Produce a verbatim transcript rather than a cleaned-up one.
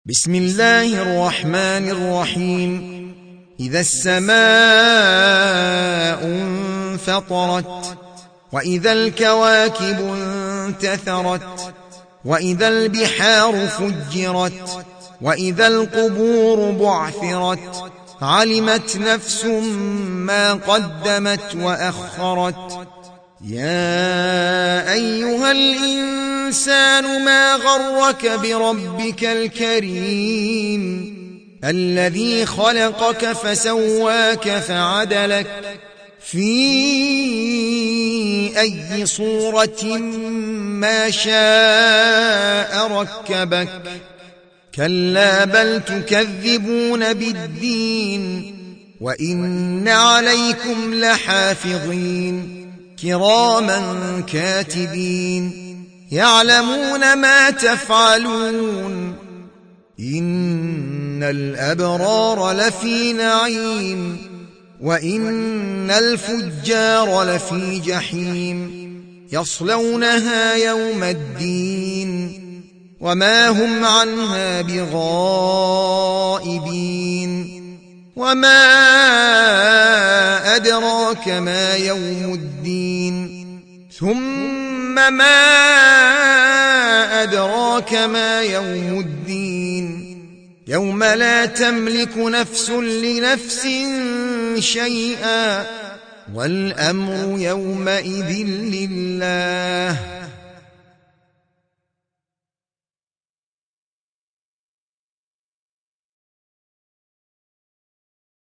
بسم الله الرحمن الرحيم. إذا السماء انفطرت، وإذا الكواكب انتثرت، وإذا البحار فجرت، وإذا القبور بعثرت، علمت نفس ما قدمت وأخرت. يا أيها الإنسان ما غرك بربك الكريم الذي خلقك فسواك فعدلك في أي صورة ما شاء ركبك. كلا بل تكذبون بالدين، وإن عليكم لحافظين كراما كاتبين يعلمون ما تفعلون. إن الأبرار لفي نعيم، وإن الفجار لفي جحيم، يصلونها يوم الدين وما هم عنها بغائبين. وما أدراك ما يوم الدين، ثم ما أدراك ما يوم الدين. يوم لا تملك نفس لنفس شيئا، والأمر يومئذ لله.